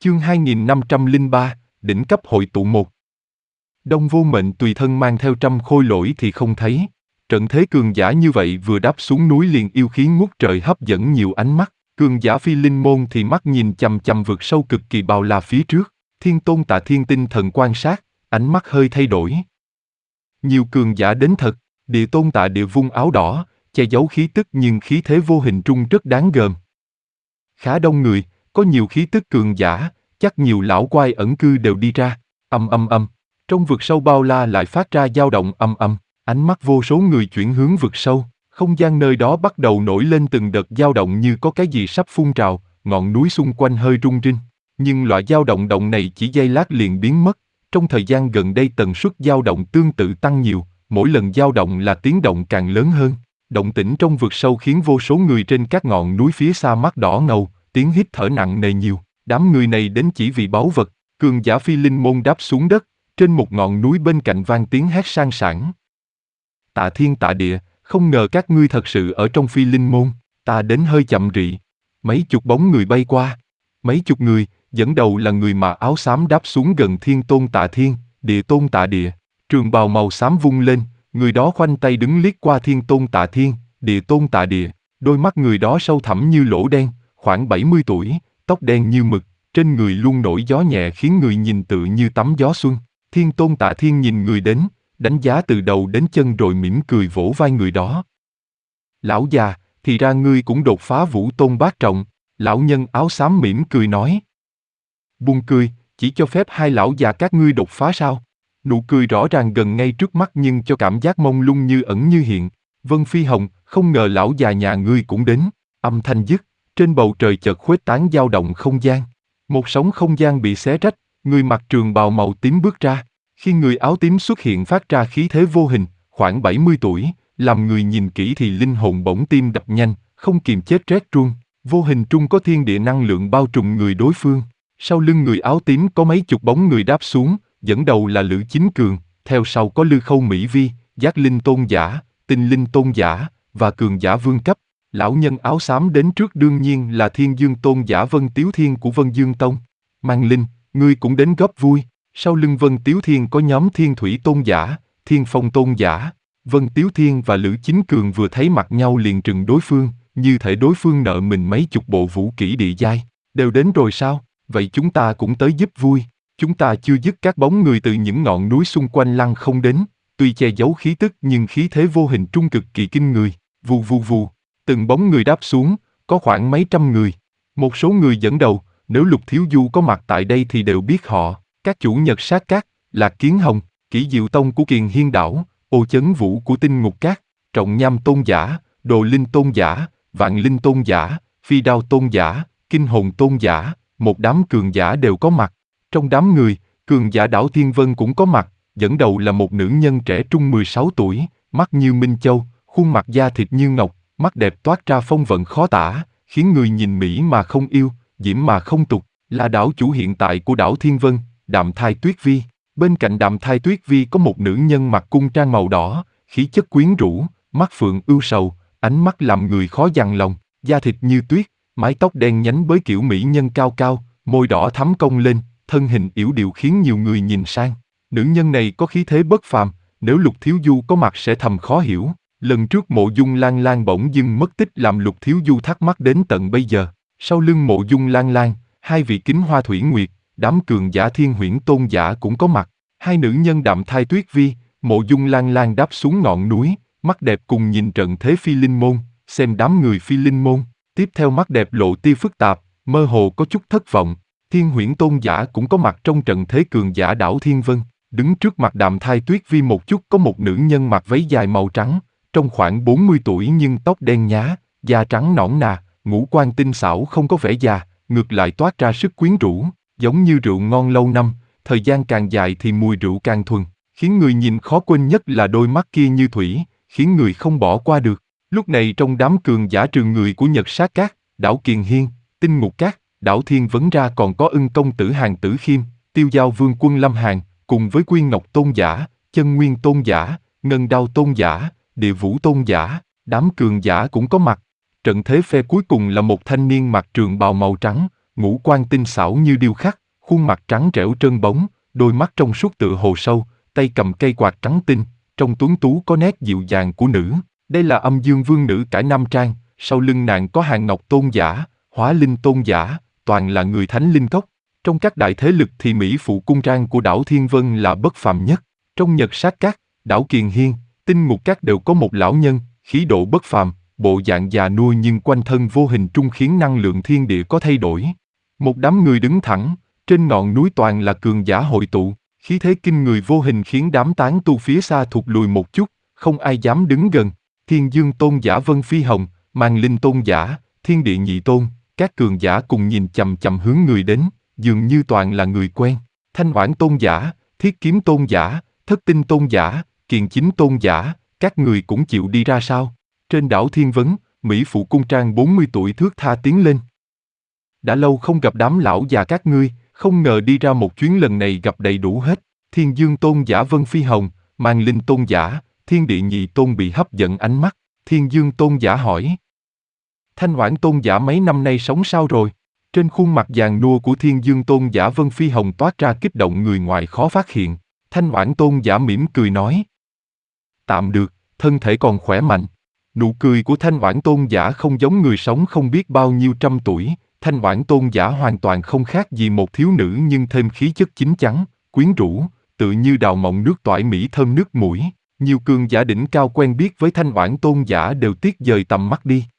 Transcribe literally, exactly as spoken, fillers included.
Chương hai nghìn năm trăm lẻ ba, đỉnh cấp hội tụ một. Đông Vô Mệnh tùy thân mang theo trăm khôi lỗi thì không thấy. Trận thế cường giả như vậy vừa đáp xuống núi liền yêu khí ngút trời hấp dẫn nhiều ánh mắt. Cường giả phi linh môn thì mắt nhìn chằm chằm vực sâu cực kỳ bao la phía trước. Thiên Tôn Tạ Thiên tinh thần quan sát, ánh mắt hơi thay đổi. Nhiều cường giả đến thật, Địa Tôn Tạ Địa vung áo đỏ, che giấu khí tức nhưng khí thế vô hình trung rất đáng gờm. Khá đông người, có nhiều khí tức cường giả, chắc nhiều lão quái ẩn cư đều đi ra. Âm âm âm, trong vực sâu bao la lại phát ra dao động âm âm, ánh mắt vô số người chuyển hướng vực sâu, không gian nơi đó bắt đầu nổi lên từng đợt dao động như có cái gì sắp phun trào, ngọn núi xung quanh hơi rung rinh. Nhưng loại dao động động này chỉ giây lát liền biến mất, trong thời gian gần đây tần suất dao động tương tự tăng nhiều, mỗi lần dao động là tiếng động càng lớn hơn. Động tĩnh trong vực sâu khiến vô số người trên các ngọn núi phía xa mắt đỏ ngầu, tiếng hít thở nặng nề nhiều. Đám người này đến chỉ vì báu vật. Cường giả phi linh môn đáp xuống đất, trên một ngọn núi bên cạnh vang tiếng hét sang sảng. Tạ Thiên Tạ Địa, không ngờ các ngươi thật sự ở trong phi linh môn. Ta đến hơi chậm rị. Mấy chục bóng người bay qua. Mấy chục người, dẫn đầu là người mà áo xám đáp xuống gần Thiên Tôn Tạ Thiên, Địa Tôn Tạ Địa. Trường bào màu xám vung lên, người đó khoanh tay đứng liếc qua Thiên Tôn Tạ Thiên, Địa Tôn Tạ Địa. Đôi mắt người đó sâu thẳm như lỗ đen, khoảng bảy mươi tuổi, tóc đen như mực, trên người luôn nổi gió nhẹ khiến người nhìn tự như tắm gió xuân. Thiên Tôn Tạ Thiên nhìn người đến, đánh giá từ đầu đến chân rồi mỉm cười vỗ vai người đó. Lão già, thì ra ngươi cũng đột phá Vũ Tôn bát trọng. Lão nhân áo xám mỉm cười nói. Buông cười, chỉ cho phép hai lão già các ngươi đột phá sao? Nụ cười rõ ràng gần ngay trước mắt nhưng cho cảm giác mông lung như ẩn như hiện. Vân Phi Hồng, không ngờ lão già nhà ngươi cũng đến. Âm thanh dứt, trên bầu trời chợt khuếch tán dao động không gian. Một sóng không gian bị xé rách, người mặc trường bào màu tím bước ra. Khi người áo tím xuất hiện phát ra khí thế vô hình, khoảng bảy mươi tuổi, làm người nhìn kỹ thì linh hồn bỗng tim đập nhanh, không kìm chết rét run. Vô hình trung có thiên địa năng lượng bao trùm người đối phương. Sau lưng người áo tím có mấy chục bóng người đáp xuống, dẫn đầu là Lữ Chính Cường, theo sau có Lư Khâu Mỹ Vi, Giác Linh Tôn Giả, Tinh Linh Tôn Giả, và Cường Giả Vương Cấp. Lão nhân áo xám đến trước đương nhiên là Thiên Dương Tôn Giả Vân Tiếu Thiên của Vân Dương Tông. Mang Linh, ngươi cũng đến góp vui. Sau lưng Vân Tiếu Thiên có nhóm Thiên Thủy Tôn Giả, Thiên Phong Tôn Giả. Vân Tiếu Thiên và Lữ Chính Cường vừa thấy mặt nhau liền trừng đối phương, như thể đối phương nợ mình mấy chục bộ vũ kỹ địa giai. Đều đến rồi sao? Vậy chúng ta cũng tới giúp vui. Chúng ta chưa dứt các bóng người từ những ngọn núi xung quanh lăng không đến, tuy che giấu khí tức nhưng khí thế vô hình trung cực kỳ kinh người. Vù vù vù, từng bóng người đáp xuống, có khoảng mấy trăm người. Một số người dẫn đầu, nếu Lục Thiếu Du có mặt tại đây thì đều biết họ. Các chủ Nhật Sát Các, Lạc Kiến Hồng, Kỷ Diệu Tông của Kiền Hiên Đảo, Ô Chấn Vũ của Tinh Ngục Các, Trọng Nham Tôn Giả, Đồ Linh Tôn Giả, Vạn Linh Tôn Giả, Phi Đao Tôn Giả, Kinh Hồn Tôn Giả, một đám cường giả đều có mặt. Trong đám người, cường giả đảo Thiên Vân cũng có mặt, dẫn đầu là một nữ nhân trẻ trung mười sáu tuổi, mắt như Minh Châu, khuôn mặt da thịt như ngọc, mắt đẹp toát ra phong vận khó tả, khiến người nhìn mỹ mà không yêu, diễm mà không tục, là đảo chủ hiện tại của đảo Thiên Vân, Đạm Thai Tuyết Vi. Bên cạnh Đạm Thai Tuyết Vi có một nữ nhân mặc cung trang màu đỏ, khí chất quyến rũ, mắt phượng ưu sầu, ánh mắt làm người khó dằn lòng, da thịt như tuyết, mái tóc đen nhánh với kiểu mỹ nhân cao cao, môi đỏ thắm cong lên, thân hình yểu điệu khiến nhiều người nhìn sang. Nữ nhân này có khí thế bất phàm, nếu Lục Thiếu Du có mặt sẽ thầm khó hiểu. Lần trước Mộ Dung Lan Lan bỗng dưng mất tích làm Lục Thiếu Du thắc mắc đến tận bây giờ. Sau lưng Mộ Dung Lan Lan, hai vị Kính Hoa Thủy Nguyệt, đám cường giả Thiên Huyễn Tôn Giả cũng có mặt. Hai nữ nhân Đạm Thai Tuyết Vi, Mộ Dung Lan Lan đáp xuống ngọn núi, mắt đẹp cùng nhìn trận thế phi linh môn, xem đám người phi linh môn. Tiếp theo mắt đẹp lộ tia phức tạp, mơ hồ có chút thất vọng. Thiên Huyễn Tôn Giả cũng có mặt trong trận thế cường giả đảo Thiên Vân. Đứng trước mặt Đạm Thai Tuyết Vi một chút có một nữ nhân mặc váy dài màu trắng, trong khoảng bốn mươi tuổi nhưng tóc đen nhá, da trắng nõn nà, ngũ quan tinh xảo không có vẻ già, ngược lại toát ra sức quyến rũ, giống như rượu ngon lâu năm, thời gian càng dài thì mùi rượu càng thuần, khiến người nhìn khó quên nhất là đôi mắt kia như thủy, khiến người không bỏ qua được. Lúc này trong đám cường giả trường người của Nhật Sát Các, đảo Kiền Hiên, Tinh Ngục Các, đảo Thiên Vấn ra còn có Ưng Công Tử Hàn Tử Khiêm, Tiêu Giao Vương Quân Lâm Hàn, cùng với Quyên Ngọc Tôn Giả, Chân Nguyên Tôn Giả, Ngân Đao Tôn Giả, Địa Vũ Tôn Giả, đám cường giả cũng có mặt. Trận thế phe cuối cùng là một thanh niên mặc trường bào màu trắng, ngũ quan tinh xảo như điêu khắc, khuôn mặt trắng trẻo trơn bóng, đôi mắt trong suốt tựa hồ sâu, tay cầm cây quạt trắng tinh, trong tuấn tú có nét dịu dàng của nữ. Đây là Âm Dương Vương nữ cải nam trang, sau lưng nàng có hàng ngọc tôn giả, hóa linh tôn giả, toàn là người thánh linh cốc. Trong các đại thế lực thì Mỹ phụ cung trang của đảo Thiên Vân là bất phàm nhất. Trong Nhật Sát Các, đảo Kiền Hiên, Tinh Ngục Các đều có một lão nhân, khí độ bất phàm, bộ dạng già nua nhưng quanh thân vô hình trung khiến năng lượng thiên địa có thay đổi. Một đám người đứng thẳng, trên ngọn núi toàn là cường giả hội tụ, khí thế kinh người vô hình khiến đám tán tu phía xa thụt lùi một chút, không ai dám đứng gần. Thiên Dương tôn giả Vân Phi Hồng, Màn Linh tôn giả, Thiên Địa Nhị tôn, các cường giả cùng nhìn chằm chằm hướng người đến, dường như toàn là người quen. Thanh Oản tôn giả, Thiết Kiếm tôn giả, Thất Tinh tôn giả, Kiền Chính tôn giả, các người cũng chịu đi ra sao? Trên đảo Thiên Vấn, Mỹ phụ cung trang bốn mươi tuổi thước tha tiến lên. Đã lâu không gặp đám lão già các ngươi, không ngờ đi ra một chuyến lần này gặp đầy đủ hết. Thiên Dương tôn giả Vân Phi Hồng, Màn Linh tôn giả, Thiên Địa Nhị tôn bị hấp dẫn ánh mắt. Thiên Dương tôn giả hỏi: Thanh Oản tôn giả mấy năm nay sống sao rồi? Trên khuôn mặt giàn nua của Thiên Dương tôn giả Vân Phi Hồng toát ra kích động người ngoài khó phát hiện. Thanh Oản tôn giả mỉm cười nói: Tạm được, thân thể còn khỏe mạnh. Nụ cười của Thanh Oản tôn giả không giống người sống không biết bao nhiêu trăm tuổi. Thanh Oản tôn giả hoàn toàn không khác gì một thiếu nữ nhưng thêm khí chất chín chắn, quyến rũ, tự như đào mọng nước toại mỹ thơm nước mũi. Nhiều cường giả đỉnh cao quen biết với Thanh Oản tôn giả đều tiếc dời tầm mắt đi.